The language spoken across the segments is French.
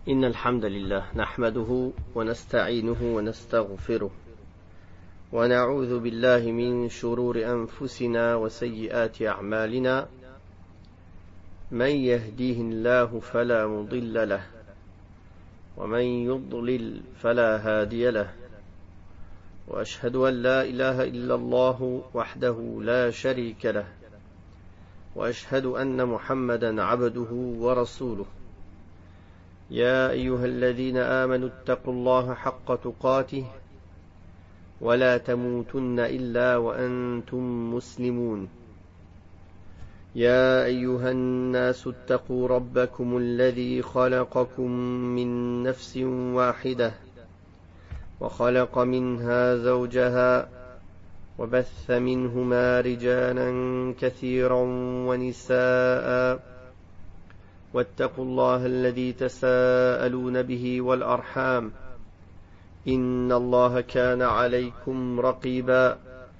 إن الحمد لله نحمده ونستعينه ونستغفره ونعوذ بالله من شرور أنفسنا وسيئات أعمالنا من يهديه الله فلا مضل له ومن يضلل فلا هادي له وأشهد أن لا إله إلا الله وحده لا شريك له وأشهد أن محمدا عبده ورسوله يا أيها الذين آمنوا اتقوا الله حق تقاته ولا تموتن إلا وأنتم مسلمون يا أيها الناس اتقوا ربكم الذي خلقكم من نفس واحدة وخلق منها زوجها وبث منهما رجالا كثيرا ونساء واتقوا الله الذي تساءلون به والأرحام إن الله كان عليكم رقيبا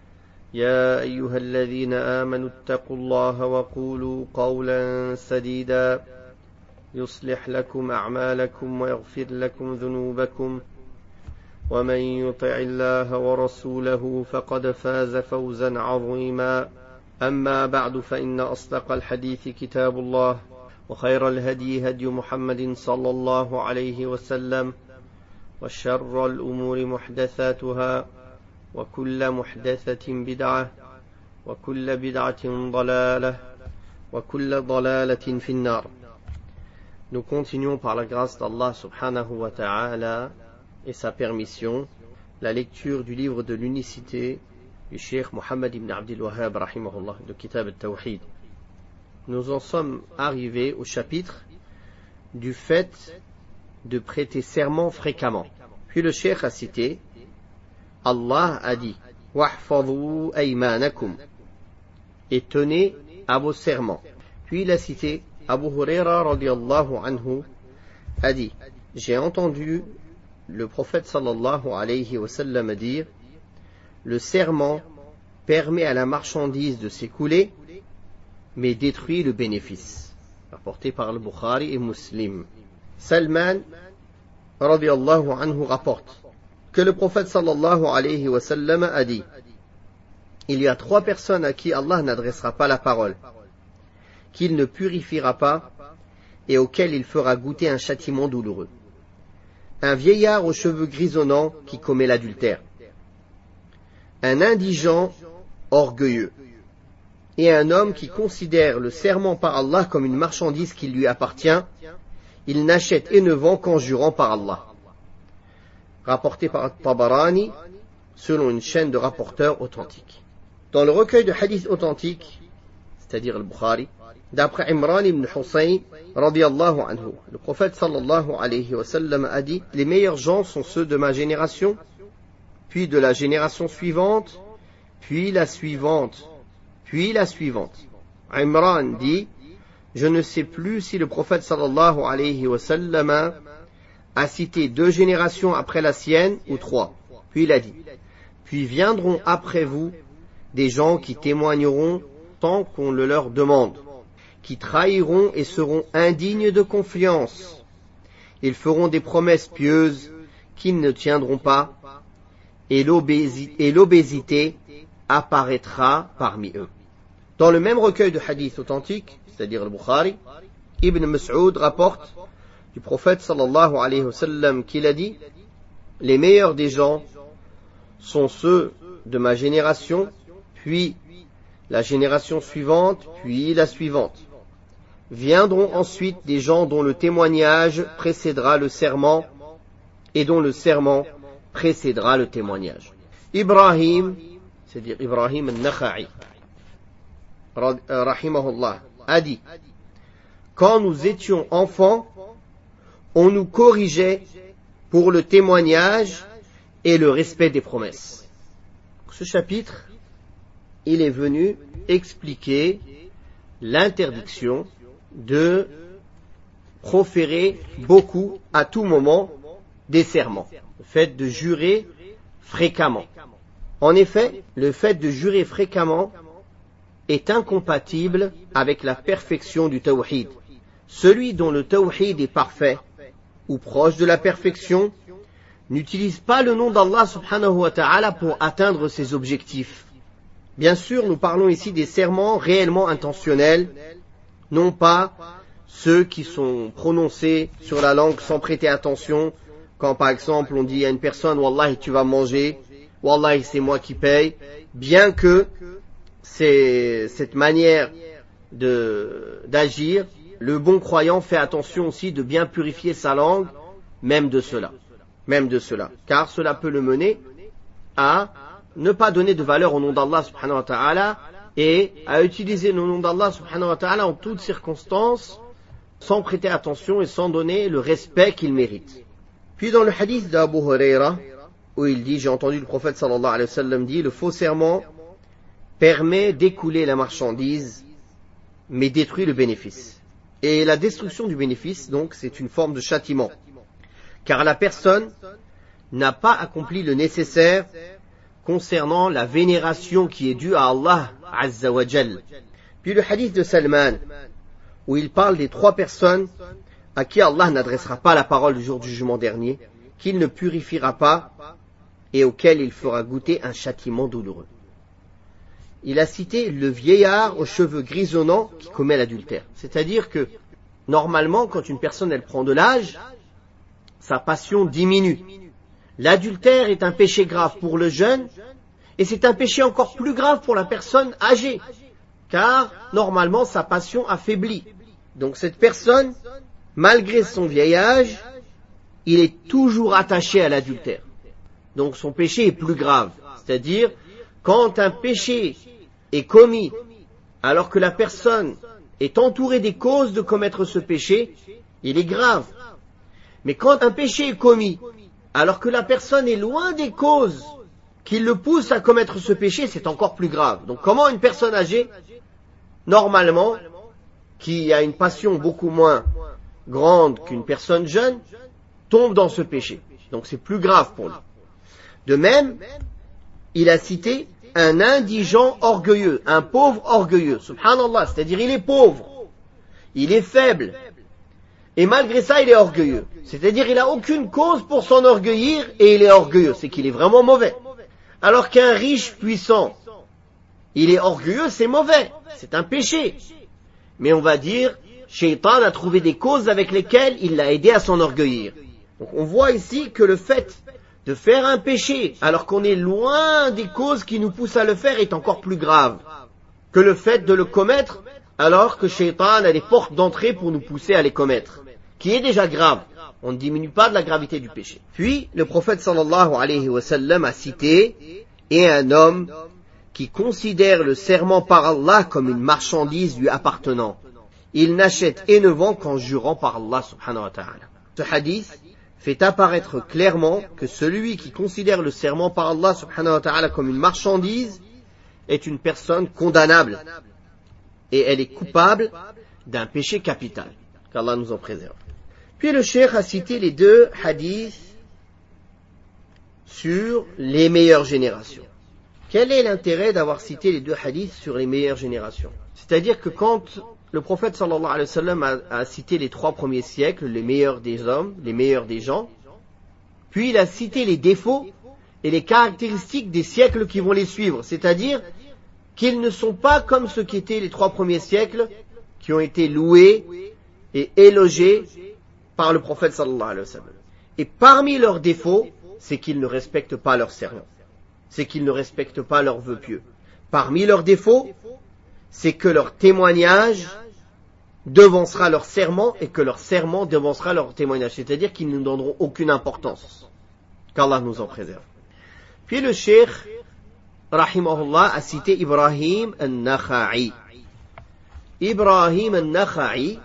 يا أيها الذين آمنوا اتقوا الله وقولوا قولا سديدا يصلح لكم أعمالكم ويغفر لكم ذنوبكم ومن يطع الله ورسوله فقد فاز فوزا عظيما أما بعد فإن أصدق الحديث كتاب الله وخير الهدي هدي محمد صلى الله عليه وسلم وشر الأمور محدثاتها وكل محدثة بدعة وكل بدعة ضلالة وكل ضلالة في النار. Nous continuons par la grâce d'Allah subhanahu wa ta'ala et sa permission la lecture du livre de l'unicité du Cheikh Mohammed ibn Abdul Wahhab rahimahullah de Kitab al-Tawhid. Nous en sommes arrivés au chapitre du fait de prêter serment fréquemment. Puis le Cheikh a cité Allah a dit wahfadhu aymanakum et tenez à vos serments. Puis il a cité Abu Huraira radiyallahu anhu a dit j'ai entendu le prophète sallallahu alayhi wa sallam dire le serment permet à la marchandise de s'écouler mais détruit le bénéfice. Rapporté par le Bukhari et Muslim. Salman radiyallahu anhu rapporte que le prophète sallallahu alayhi wa sallam a dit il y a 3 personnes à qui Allah n'adressera pas la parole, qu'il ne purifiera pas et auxquelles il fera goûter un châtiment douloureux. Un vieillard aux cheveux grisonnants qui commet l'adultère, un indigent orgueilleux, et un homme qui considère le serment par Allah comme une marchandise qui lui appartient, il n'achète et ne vend qu'en jurant par Allah. Rapporté par Tabarani, selon une chaîne de rapporteurs authentiques. Dans le recueil de hadiths authentiques, c'est-à-dire le Bukhari, d'après Imran ibn Hussein, radiyallahu anhu, le prophète sallallahu alayhi wa sallam a dit « Les meilleurs gens sont ceux de ma génération, puis de la génération suivante, puis la suivante, puis la suivante. » Imran dit « Je ne sais plus si le prophète sallallahu alayhi wa sallam a cité 2 générations après la sienne ou 3. Puis il a dit « Puis viendront après vous des gens qui témoigneront tant qu'on le leur demande, qui trahiront et seront indignes de confiance. Ils feront des promesses pieuses qu'ils ne tiendront pas, et l'obésité apparaîtra parmi eux. » Dans le même recueil de hadiths authentiques, c'est-à-dire le Bukhari, Ibn Mas'ud rapporte du prophète sallallahu alayhi wa sallam qu'il a dit « Les meilleurs des gens sont ceux de ma génération, puis la génération suivante, puis la suivante. Viendront ensuite des gens dont le témoignage précédera le serment et dont le serment précédera le témoignage. » Ibrahim, c'est-à-dire Ibrahim al-Nakha'i, rahimahullah, a dit « Quand nous étions enfants, on nous corrigeait pour le témoignage et le respect des promesses. » Ce chapitre, il est venu expliquer l'interdiction de proférer beaucoup à tout moment des serments, le fait de jurer fréquemment. En effet, le fait de jurer fréquemment est incompatible avec la perfection du tawhid. Celui dont le tawhid est parfait ou proche de la perfection n'utilise pas le nom d'Allah subhanahu wa ta'ala pour atteindre ses objectifs. Bien sûr, nous parlons ici des serments réellement intentionnels, non pas ceux qui sont prononcés sur la langue sans prêter attention, quand par exemple on dit à une personne « Wallahi tu vas manger »,« Wallahi c'est moi qui paye », bien que cette manière d'agir, le bon croyant fait attention aussi de bien purifier sa langue, même de cela, car cela peut le mener à ne pas donner de valeur au nom d'Allah subhanahu wa ta'ala et à utiliser le nom d'Allah subhanahu wa ta'ala en toutes circonstances sans prêter attention et sans donner le respect qu'il mérite. Puis dans le hadith d'Abu Huraira, où il dit, j'ai entendu le prophète sallallahu alayhi wa sallam dire, le faux serment permet d'écouler la marchandise, mais détruit le bénéfice. Et la destruction du bénéfice, donc, c'est une forme de châtiment. Car la personne n'a pas accompli le nécessaire concernant la vénération qui est due à Allah Azza wa Jal. Puis le hadith de Salman, où il parle des 3 personnes à qui Allah n'adressera pas la parole du jour du jugement dernier, qu'il ne purifiera pas et auquel il fera goûter un châtiment douloureux. Il a cité le vieillard aux cheveux grisonnants qui commet l'adultère. C'est-à-dire que, normalement, quand une personne elle prend de l'âge, sa passion diminue. L'adultère est un péché grave pour le jeune, et c'est un péché encore plus grave pour la personne âgée, car, normalement, sa passion affaiblit. Donc cette personne, malgré son vieil âge, il est toujours attaché à l'adultère. Donc son péché est plus grave. C'est-à-dire, quand un péché est commis alors que la personne est entourée des causes de commettre ce péché, il est grave. Mais quand un péché est commis alors que la personne est loin des causes qui le poussent à commettre ce péché, c'est encore plus grave. Donc comment une personne âgée, normalement, qui a une passion beaucoup moins grande qu'une personne jeune, tombe dans ce péché. Donc c'est plus grave pour lui. De même, il a cité un indigent orgueilleux, un pauvre orgueilleux, subhanallah, c'est-à-dire il est pauvre, il est faible, et malgré ça il est orgueilleux. C'est-à-dire il n'a aucune cause pour s'enorgueillir et il est orgueilleux, c'est qu'il est vraiment mauvais. Alors qu'un riche puissant, il est orgueilleux, c'est mauvais, c'est un péché. Mais on va dire, Shaitan a trouvé des causes avec lesquelles il l'a aidé à s'enorgueillir. Donc on voit ici que le fait de faire un péché alors qu'on est loin des causes qui nous poussent à le faire est encore plus grave que le fait de le commettre alors que Shaitan a des portes d'entrée pour nous pousser à les commettre, qui est déjà grave. On ne diminue pas de la gravité du péché. Puis le prophète sallallahu alayhi wa sallam a cité « Et un homme qui considère le serment par Allah comme une marchandise lui appartenant. Il n'achète et ne vend qu'en jurant par Allah subhanahu wa ta'ala. » Ce hadith fait apparaître clairement que celui qui considère le serment par Allah subhanahu wa ta'ala comme une marchandise est une personne condamnable et elle est coupable d'un péché capital. Qu'Allah nous en préserve. Puis le cheikh a cité les 2 hadiths sur les meilleures générations. Quel est l'intérêt d'avoir cité les 2 hadiths sur les meilleures générations? C'est-à-dire que quand le prophète sallallahu alayhi wa sallam a cité les 3 premiers siècles, les meilleurs des hommes, les meilleurs des gens, puis il a cité les défauts et les caractéristiques des siècles qui vont les suivre, c'est-à-dire qu'ils ne sont pas comme ceux qui étaient les 3 premiers siècles, qui ont été loués et élogiés par le prophète sallallahu alayhi wa sallam. Et parmi leurs défauts, c'est qu'ils ne respectent pas leurs serments, c'est qu'ils ne respectent pas leurs vœux pieux. Parmi leurs défauts, c'est que leur témoignage devancera leur serment et que leur serment devancera leur témoignage. C'est-à-dire qu'ils ne donneront aucune importance. Qu'Allah nous en préserve. Puis le cheikh, rahimahullah, a cité Ibrahim al-Nakha'i. Ibrahim al-Nakha'i,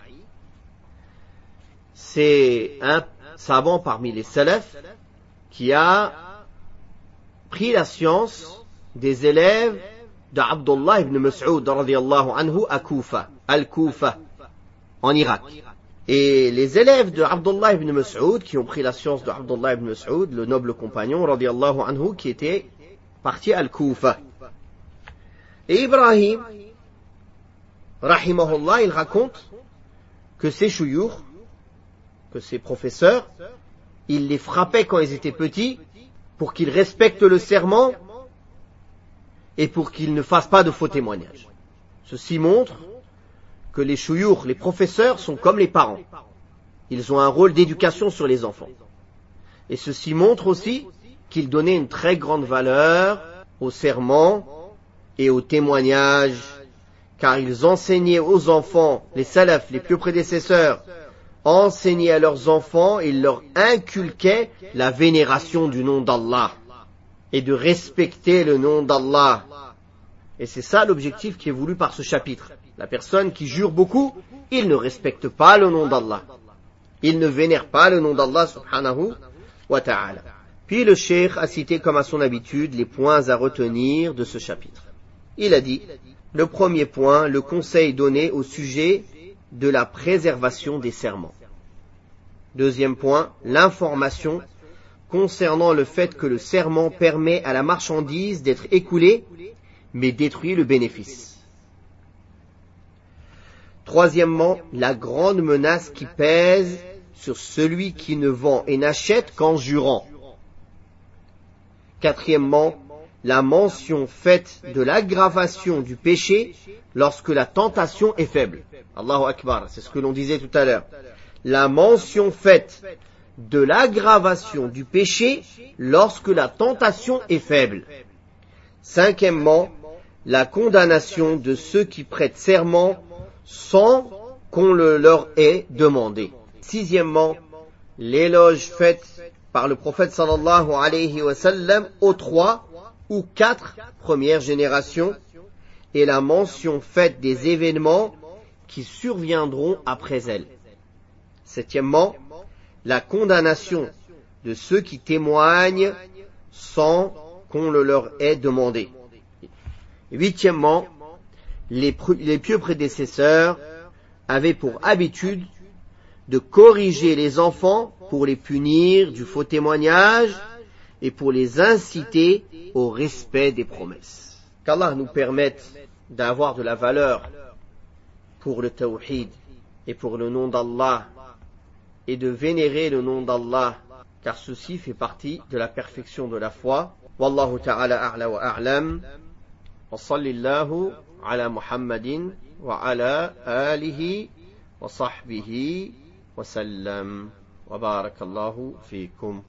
c'est un savant parmi les salafs qui a pris la science des élèves d'Abdullah ibn Mas'ud radiyallahu anhu à Koufa, al-Koufa, en Irak. Et les élèves de Abdullah ibn Mas'ud qui ont pris la science de Abdullah ibn Mas'ud, le noble compagnon radiyallahu anhu qui était parti à al-Koufa. Et Ibrahim, rahimahullah, il raconte que ses chouyours, que ces professeurs, ils les frappaient quand ils étaient petits pour qu'ils respectent le serment et pour qu'ils ne fassent pas de faux témoignages. Ceci montre que les chouyours, les professeurs, sont comme les parents. Ils ont un rôle d'éducation sur les enfants. Et ceci montre aussi qu'ils donnaient une très grande valeur au serment et au témoignage, car ils enseignaient aux enfants, les salafs, les pieux prédécesseurs, enseignaient à leurs enfants, ils leur inculquaient la vénération du nom d'Allah et de respecter le nom d'Allah. Et c'est ça l'objectif qui est voulu par ce chapitre. La personne qui jure beaucoup, il ne respecte pas le nom d'Allah. Il ne vénère pas le nom d'Allah subhanahu wa ta'ala. Puis le cheikh a cité comme à son habitude les points à retenir de ce chapitre. Il a dit, le premier point, le conseil donné au sujet de la préservation des serments. Deuxième point, l'information concernant le fait que le serment permet à la marchandise d'être écoulée, mais détruit le bénéfice. Troisièmement, la grande menace qui pèse sur celui qui ne vend et n'achète qu'en jurant. Quatrièmement, la mention faite de l'aggravation du péché lorsque la tentation est faible. Allahu Akbar, c'est ce que l'on disait tout à l'heure. La mention faite de l'aggravation du péché lorsque la tentation est faible. Cinquièmement, la condamnation de ceux qui prêtent serment sans qu'on le leur ait demandé. Sixièmement, l'éloge fait par le prophète sallallahu alayhi wa sallam aux 3 ou 4 premières générations et la mention faite des événements qui surviendront après elles. Septièmement, la condamnation de ceux qui témoignent sans qu'on le leur ait demandé. Huitièmement, les pieux prédécesseurs avaient pour habitude de corriger les enfants pour les punir du faux témoignage et pour les inciter au respect des promesses. Qu'Allah nous permette d'avoir de la valeur pour le tawhid et pour le nom d'Allah et de vénérer le nom d'Allah, car ceci fait partie de la perfection de la foi. Wallahu ta'ala a'la wa a'lam. Wa sallallahu ala Muhammadin wa ala alihi wa sahbihi wa sallam. Wa barakallahu fikum.